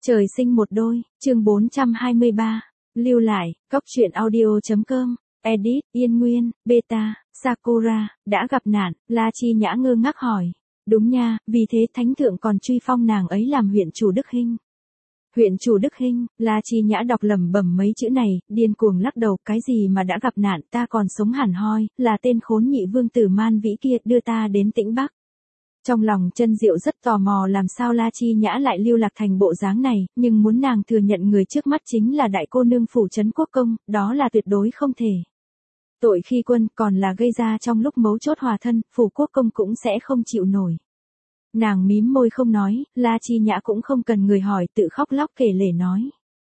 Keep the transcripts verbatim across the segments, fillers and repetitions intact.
Trời sinh một đôi, chương bốn trăm hai mươi ba. Lưu lại, cóc truyện audio.com, edit, Yên Nguyên, Beta, Sakura, đã gặp nạn, La Chi Nhã ngơ ngác hỏi. Đúng nha, vì thế thánh thượng còn truy phong nàng ấy làm huyện chủ Đức Hinh. Huyện chủ Đức Hinh, La Chi Nhã đọc lẩm bẩm mấy chữ này, điên cuồng lắc đầu, cái gì mà đã gặp nạn, ta còn sống hẳn hoi, là tên khốn nhị vương tử Man Vĩ kia đưa ta đến Tĩnh Bắc. Trong lòng Chân Diệu rất tò mò làm sao La Chi Nhã lại lưu lạc thành bộ dáng này, nhưng muốn nàng thừa nhận người trước mắt chính là đại cô nương phủ trấn quốc công, đó là tuyệt đối không thể. Tội khi quân còn là gây ra trong lúc mấu chốt hòa thân, phủ quốc công cũng sẽ không chịu nổi. Nàng mím môi không nói, La Chi Nhã cũng không cần người hỏi, tự khóc lóc kể lể nói.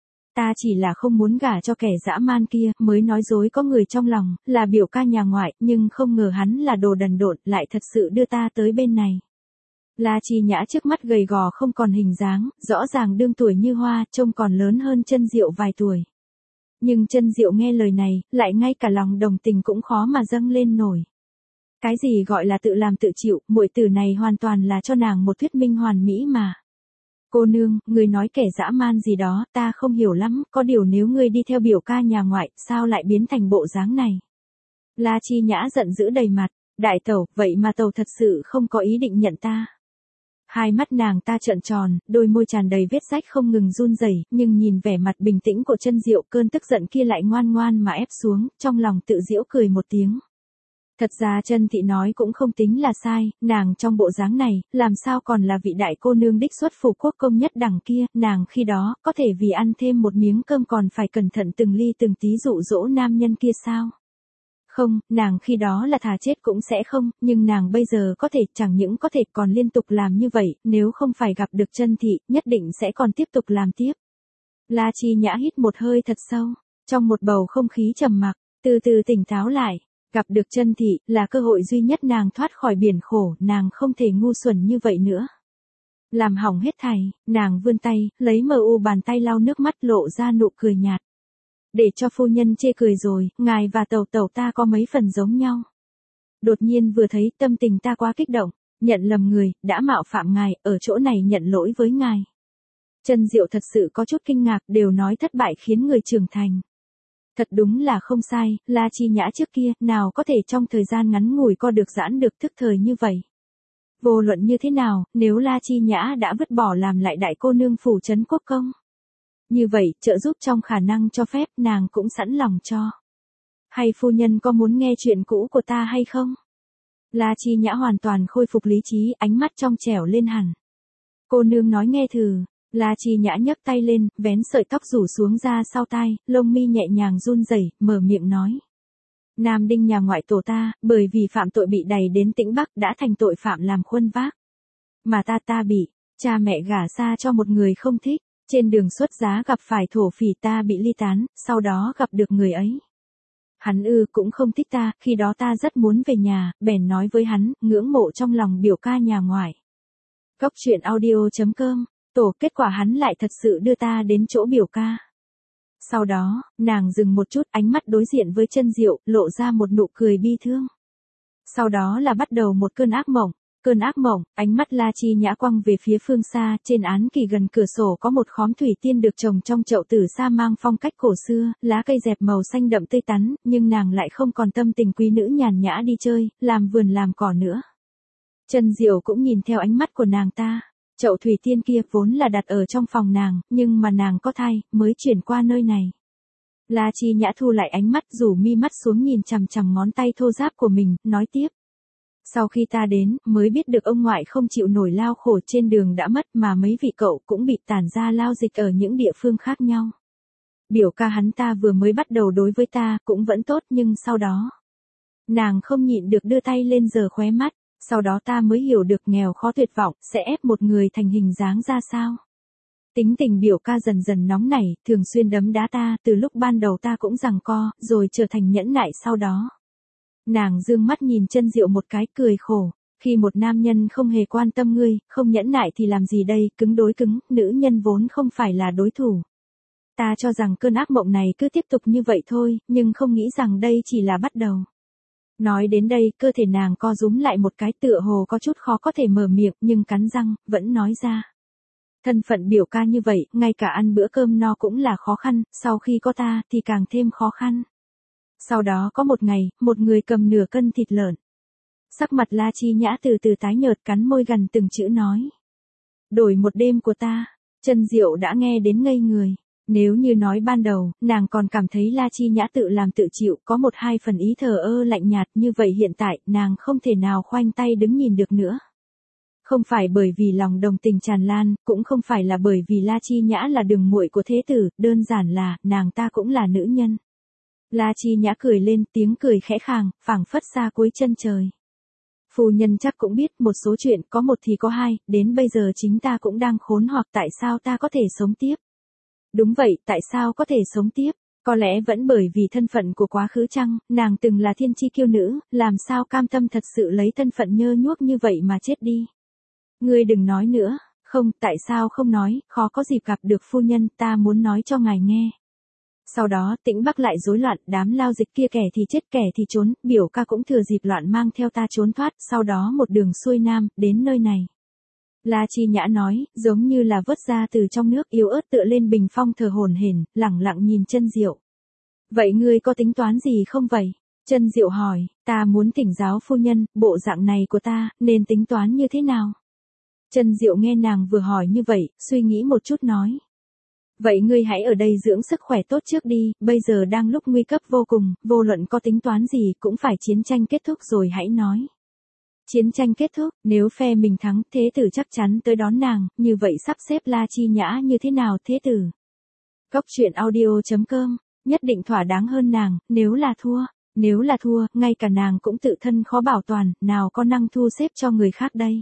Ta chỉ là không muốn gả cho kẻ dã man kia, mới nói dối có người trong lòng, là biểu ca nhà ngoại, nhưng không ngờ hắn là đồ đần độn, lại thật sự đưa ta tới bên này. La Chi Nhã trước mắt gầy gò không còn hình dáng, rõ ràng đương tuổi như hoa, trông còn lớn hơn Chân Diệu vài tuổi. Nhưng Chân Diệu nghe lời này, lại ngay cả lòng đồng tình cũng khó mà dâng lên nổi. Cái gì gọi là tự làm tự chịu, muội tử này hoàn toàn là cho nàng một thuyết minh hoàn mỹ mà. Cô nương, người nói kẻ dã man gì đó, ta không hiểu lắm, có điều nếu ngươi đi theo biểu ca nhà ngoại, sao lại biến thành bộ dáng này? La Chi Nhã giận dữ đầy mặt, đại tẩu, vậy mà tẩu thật sự không có ý định nhận ta. Hai mắt nàng ta trợn tròn, đôi môi tràn đầy vết rách không ngừng run rẩy, nhưng nhìn vẻ mặt bình tĩnh của Chân Diệu, cơn tức giận kia lại ngoan ngoan mà ép xuống, trong lòng tự giễu cười một tiếng. Thật ra Chân thị nói cũng không tính là sai, nàng trong bộ dáng này, làm sao còn là vị đại cô nương đích xuất phủ quốc công nhất đẳng kia, nàng khi đó, có thể vì ăn thêm một miếng cơm còn phải cẩn thận từng ly từng tí dụ dỗ nam nhân kia sao? Không, nàng khi đó là thà chết cũng sẽ không, nhưng nàng bây giờ có thể, chẳng những có thể còn liên tục làm như vậy, nếu không phải gặp được Chân thị, nhất định sẽ còn tiếp tục làm tiếp. La Chi Nhã hít một hơi thật sâu, trong một bầu không khí trầm mặc, từ từ tỉnh táo lại. Gặp được Chân thị, là cơ hội duy nhất nàng thoát khỏi biển khổ, nàng không thể ngu xuẩn như vậy nữa. Làm hỏng hết thảy, nàng vươn tay, lấy mờ u bàn tay lau nước mắt lộ ra nụ cười nhạt. Để cho phu nhân chê cười rồi, ngài và tẩu tẩu ta có mấy phần giống nhau. Đột nhiên vừa thấy tâm tình ta quá kích động, nhận lầm người, đã mạo phạm ngài, ở chỗ này nhận lỗi với ngài. Chân Diệu thật sự có chút kinh ngạc, đều nói thất bại khiến người trưởng thành. Thật đúng là không sai, La Chi Nhã trước kia, nào có thể trong thời gian ngắn ngủi co được giãn được thức thời như vậy. Vô luận như thế nào, nếu La Chi Nhã đã vứt bỏ làm lại đại cô nương phủ trấn quốc công. Như vậy, trợ giúp trong khả năng cho phép, nàng cũng sẵn lòng cho. Hay phu nhân có muốn nghe chuyện cũ của ta hay không? La Chi Nhã hoàn toàn khôi phục lý trí, ánh mắt trong trẻo lên hẳn. Cô nương nói nghe thử. La Chi Nhã nhấc tay lên, vén sợi tóc rủ xuống ra sau tai, lông mi nhẹ nhàng run rẩy, mở miệng nói. Nam đinh nhà ngoại tổ ta, bởi vì phạm tội bị đày đến Tĩnh Bắc đã thành tội phạm làm khuân vác. Mà ta ta bị, cha mẹ gả xa cho một người không thích, trên đường xuất giá gặp phải thổ phỉ ta bị ly tán, sau đó gặp được người ấy. Hắn ư cũng không thích ta, khi đó ta rất muốn về nhà, bèn nói với hắn, ngưỡng mộ trong lòng biểu ca nhà ngoại. Cóc truyện audio.com. Tổ kết quả hắn lại thật sự đưa ta đến chỗ biểu ca. Sau đó, nàng dừng một chút, ánh mắt đối diện với Chân Diệu, lộ ra một nụ cười bi thương. Sau đó là bắt đầu một cơn ác mộng. Cơn ác mộng, ánh mắt La Chi Nhã quăng về phía phương xa, trên án kỳ gần cửa sổ có một khóm thủy tiên được trồng trong chậu tử sa mang phong cách cổ xưa, lá cây dẹp màu xanh đậm tươi tắn, nhưng nàng lại không còn tâm tình quý nữ nhàn nhã đi chơi, làm vườn làm cỏ nữa. Chân Diệu cũng nhìn theo ánh mắt của nàng ta. Chậu thủy tiên kia vốn là đặt ở trong phòng nàng, nhưng mà nàng có thai, mới chuyển qua nơi này. La Chi Nhã thu lại ánh mắt, rủ mi mắt xuống nhìn chằm chằm ngón tay thô ráp của mình, nói tiếp. Sau khi ta đến, mới biết được ông ngoại không chịu nổi lao khổ trên đường đã mất, mà mấy vị cậu cũng bị tản ra lao dịch ở những địa phương khác nhau. Biểu ca hắn ta vừa mới bắt đầu đối với ta, cũng vẫn tốt, nhưng sau đó. Nàng không nhịn được đưa tay lên giở khóe mắt. Sau đó ta mới hiểu được nghèo khó tuyệt vọng, sẽ ép một người thành hình dáng ra sao. Tính tình biểu ca dần dần nóng nảy, thường xuyên đấm đá ta, từ lúc ban đầu ta cũng giằng co, rồi trở thành nhẫn nại sau đó. Nàng dương mắt nhìn Chân Diệu một cái, cười khổ. Khi một nam nhân không hề quan tâm ngươi, không nhẫn nại thì làm gì đây, cứng đối cứng, nữ nhân vốn không phải là đối thủ. Ta cho rằng cơn ác mộng này cứ tiếp tục như vậy thôi, nhưng không nghĩ rằng đây chỉ là bắt đầu. Nói đến đây, cơ thể nàng co rúm lại một cái, tựa hồ có chút khó có thể mở miệng, nhưng cắn răng, vẫn nói ra. Thân phận biểu ca như vậy, ngay cả ăn bữa cơm no cũng là khó khăn, sau khi có ta thì càng thêm khó khăn. Sau đó có một ngày, một người cầm nửa cân thịt lợn. Sắc mặt La Chi Nhã từ từ tái nhợt, cắn môi gần từng chữ nói. Đổi một đêm của ta. Chân Diệu đã nghe đến ngây người. Nếu như nói ban đầu, nàng còn cảm thấy La Chi Nhã tự làm tự chịu, có một hai phần ý thờ ơ lạnh nhạt, như vậy hiện tại, nàng không thể nào khoanh tay đứng nhìn được nữa. Không phải bởi vì lòng đồng tình tràn lan, cũng không phải là bởi vì La Chi Nhã là đường muội của thế tử, đơn giản là, nàng ta cũng là nữ nhân. La Chi Nhã cười lên, tiếng cười khẽ khàng, phảng phất xa cuối chân trời. Phu nhân chắc cũng biết một số chuyện, có một thì có hai, đến bây giờ chính ta cũng đang khốn hoặc tại sao ta có thể sống tiếp. Đúng vậy, tại sao có thể sống tiếp? Có lẽ vẫn bởi vì thân phận của quá khứ chăng, nàng từng là thiên chi kiêu nữ, làm sao cam tâm thật sự lấy thân phận nhơ nhuốc như vậy mà chết đi. Ngươi đừng nói nữa, không, tại sao không nói, khó có dịp gặp được phu nhân, ta muốn nói cho ngài nghe. Sau đó, Tĩnh Bắc lại rối loạn, đám lao dịch kia kẻ thì chết kẻ thì trốn, biểu ca cũng thừa dịp loạn mang theo ta trốn thoát, sau đó một đường xuôi nam, đến nơi này. La Chi Nhã nói, giống như là vớt ra từ trong nước, yếu ớt tựa lên bình phong thờ hổn hển, lẳng lặng nhìn Chân Diệu. Vậy ngươi có tính toán gì không vậy? Chân Diệu hỏi, ta muốn thỉnh giáo phu nhân, bộ dạng này của ta, nên tính toán như thế nào? Chân Diệu nghe nàng vừa hỏi như vậy, suy nghĩ một chút nói. Vậy ngươi hãy ở đây dưỡng sức khỏe tốt trước đi, bây giờ đang lúc nguy cấp vô cùng, vô luận có tính toán gì cũng phải chiến tranh kết thúc rồi hãy nói. Chiến tranh kết thúc, nếu phe mình thắng, thế tử chắc chắn tới đón nàng, như vậy sắp xếp La Chi Nhã như thế nào thế tử? Cốc truyện audio chấm com, nhất định thỏa đáng hơn nàng, nếu là thua, nếu là thua, ngay cả nàng cũng tự thân khó bảo toàn, nào có năng thu xếp cho người khác đây.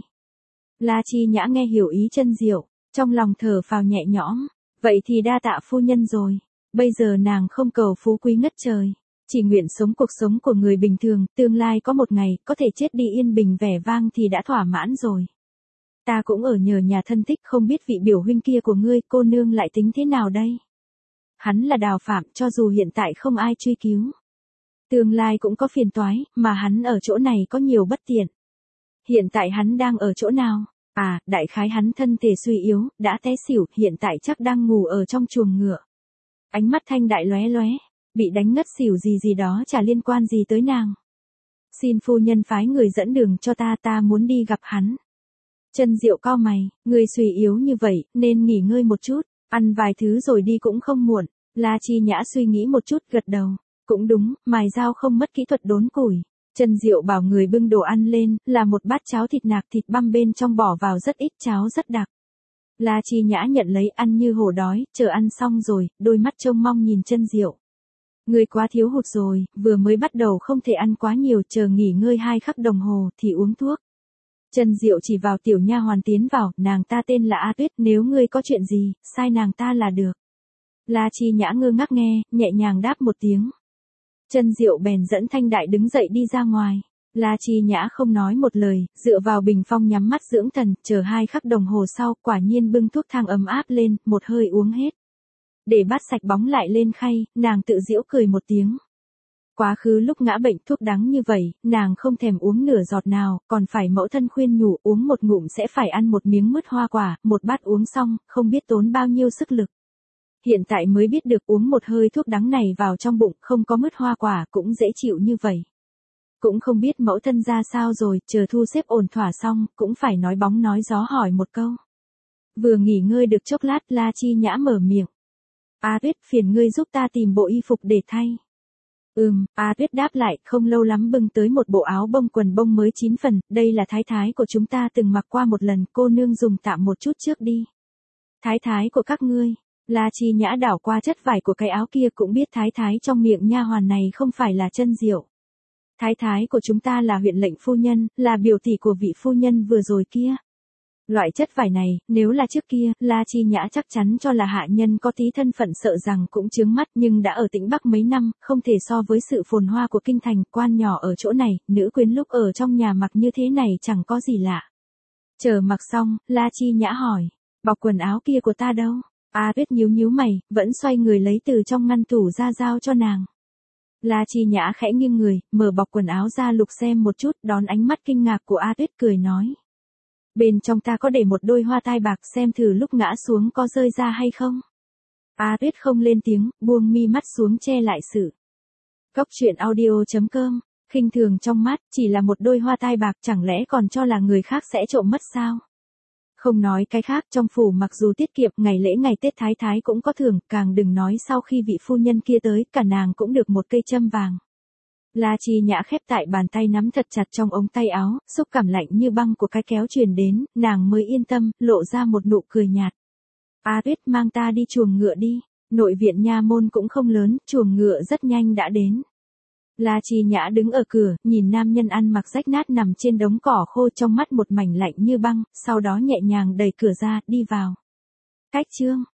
La Chi Nhã nghe hiểu ý Chân Diệu, trong lòng thở phào nhẹ nhõm, vậy thì đa tạ phu nhân rồi, bây giờ nàng không cầu phú quý ngất trời. Chỉ nguyện sống cuộc sống của người bình thường, tương lai có một ngày, có thể chết đi yên bình vẻ vang thì đã thỏa mãn rồi. Ta cũng ở nhờ nhà thân thích, không biết vị biểu huynh kia của ngươi, cô nương lại tính thế nào đây? Hắn là Đào Phạm, cho dù hiện tại không ai truy cứu. Tương lai cũng có phiền toái, mà hắn ở chỗ này có nhiều bất tiện. Hiện tại hắn đang ở chỗ nào? À, đại khái hắn thân thể suy yếu, đã té xỉu, hiện tại chắc đang ngủ ở trong chuồng ngựa. Ánh mắt Thanh Đại lóe lóe. Bị đánh ngất xỉu gì gì đó chả liên quan gì tới nàng. Xin phu nhân phái người dẫn đường cho ta, ta muốn đi gặp hắn. Chân Diệu cau mày, người suy yếu như vậy, nên nghỉ ngơi một chút, ăn vài thứ rồi đi cũng không muộn. La Chi Nhã suy nghĩ một chút, gật đầu. Cũng đúng, mài dao không mất kỹ thuật đốn củi. Chân Diệu bảo người bưng đồ ăn lên, là một bát cháo thịt nạc, thịt băm bên trong bỏ vào rất ít, cháo rất đặc. La Chi Nhã nhận lấy, ăn như hổ đói, chờ ăn xong rồi, đôi mắt trông mong nhìn Chân Diệu. Ngươi quá thiếu hụt rồi, vừa mới bắt đầu không thể ăn quá nhiều, chờ nghỉ ngơi hai khắc đồng hồ thì uống thuốc. Chân Diệu chỉ vào tiểu nha hoàn tiến vào, nàng ta tên là A Tuyết, nếu ngươi có chuyện gì, sai nàng ta là được. La Chi Nhã ngơ ngác nghe, nhẹ nhàng đáp một tiếng. Chân Diệu bèn dẫn Thanh Đại đứng dậy đi ra ngoài. La Chi Nhã không nói một lời, dựa vào bình phong nhắm mắt dưỡng thần, chờ hai khắc đồng hồ sau, quả nhiên bưng thuốc thang ấm áp lên, một hơi uống hết. Để bát sạch bóng lại lên khay, nàng tự giễu cười một tiếng. Quá khứ lúc ngã bệnh thuốc đắng như vậy, nàng không thèm uống nửa giọt nào, còn phải mẫu thân khuyên nhủ uống một ngụm sẽ phải ăn một miếng mứt hoa quả, một bát uống xong, không biết tốn bao nhiêu sức lực. Hiện tại mới biết được uống một hơi thuốc đắng này vào trong bụng, không có mứt hoa quả cũng dễ chịu như vậy. Cũng không biết mẫu thân ra sao rồi, chờ thu xếp ổn thỏa xong, cũng phải nói bóng nói gió hỏi một câu. Vừa nghỉ ngơi được chốc lát, La Chi Nhã mở miệng. A Tuyết, phiền ngươi giúp ta tìm bộ y phục để thay. Ừm, A Tuyết đáp lại, không lâu lắm bưng tới một bộ áo bông quần bông mới chín phần, đây là thái thái của chúng ta từng mặc qua một lần, cô nương dùng tạm một chút trước đi. Thái thái của các ngươi, La Chi Nhã đảo qua chất vải của cái áo kia cũng biết thái thái trong miệng nha hoàn này không phải là Chân Diệu. Thái thái của chúng ta là huyện lệnh phu nhân, là biểu tỷ của vị phu nhân vừa rồi kia. Loại chất vải này, nếu là trước kia, La Chi Nhã chắc chắn cho là hạ nhân có tí thân phận sợ rằng cũng chướng mắt, nhưng đã ở Tĩnh Bắc mấy năm, không thể so với sự phồn hoa của kinh thành, quan nhỏ ở chỗ này, nữ quyến lúc ở trong nhà mặc như thế này chẳng có gì lạ. Chờ mặc xong, La Chi Nhã hỏi, bọc quần áo kia của ta đâu? A Tuyết nhíu nhíu mày, vẫn xoay người lấy từ trong ngăn tủ ra giao cho nàng. La Chi Nhã khẽ nghiêng người, mở bọc quần áo ra lục xem một chút, đón ánh mắt kinh ngạc của A Tuyết cười nói. Bên trong ta có để một đôi hoa tai bạc, xem thử lúc ngã xuống có rơi ra hay không. A Tuyết không lên tiếng, buông mi mắt xuống che lại sự. Cốc truyện audio chấm com, khinh thường trong mắt, chỉ là một đôi hoa tai bạc chẳng lẽ còn cho là người khác sẽ trộm mất sao? Không nói cái khác, trong phủ mặc dù tiết kiệm, ngày lễ ngày Tết thái thái cũng có thưởng, càng đừng nói sau khi vị phu nhân kia tới, cả nàng cũng được một cây châm vàng. La Chi Nhã khép tại bàn tay nắm thật chặt trong ống tay áo, xúc cảm lạnh như băng của cái kéo truyền đến, nàng mới yên tâm, lộ ra một nụ cười nhạt. A Tuyết, mang ta đi chuồng ngựa đi, nội viện nha môn cũng không lớn, chuồng ngựa rất nhanh đã đến. La Chi Nhã đứng ở cửa, nhìn nam nhân ăn mặc rách nát nằm trên đống cỏ khô, trong mắt một mảnh lạnh như băng, sau đó nhẹ nhàng đẩy cửa ra, đi vào. Cách chương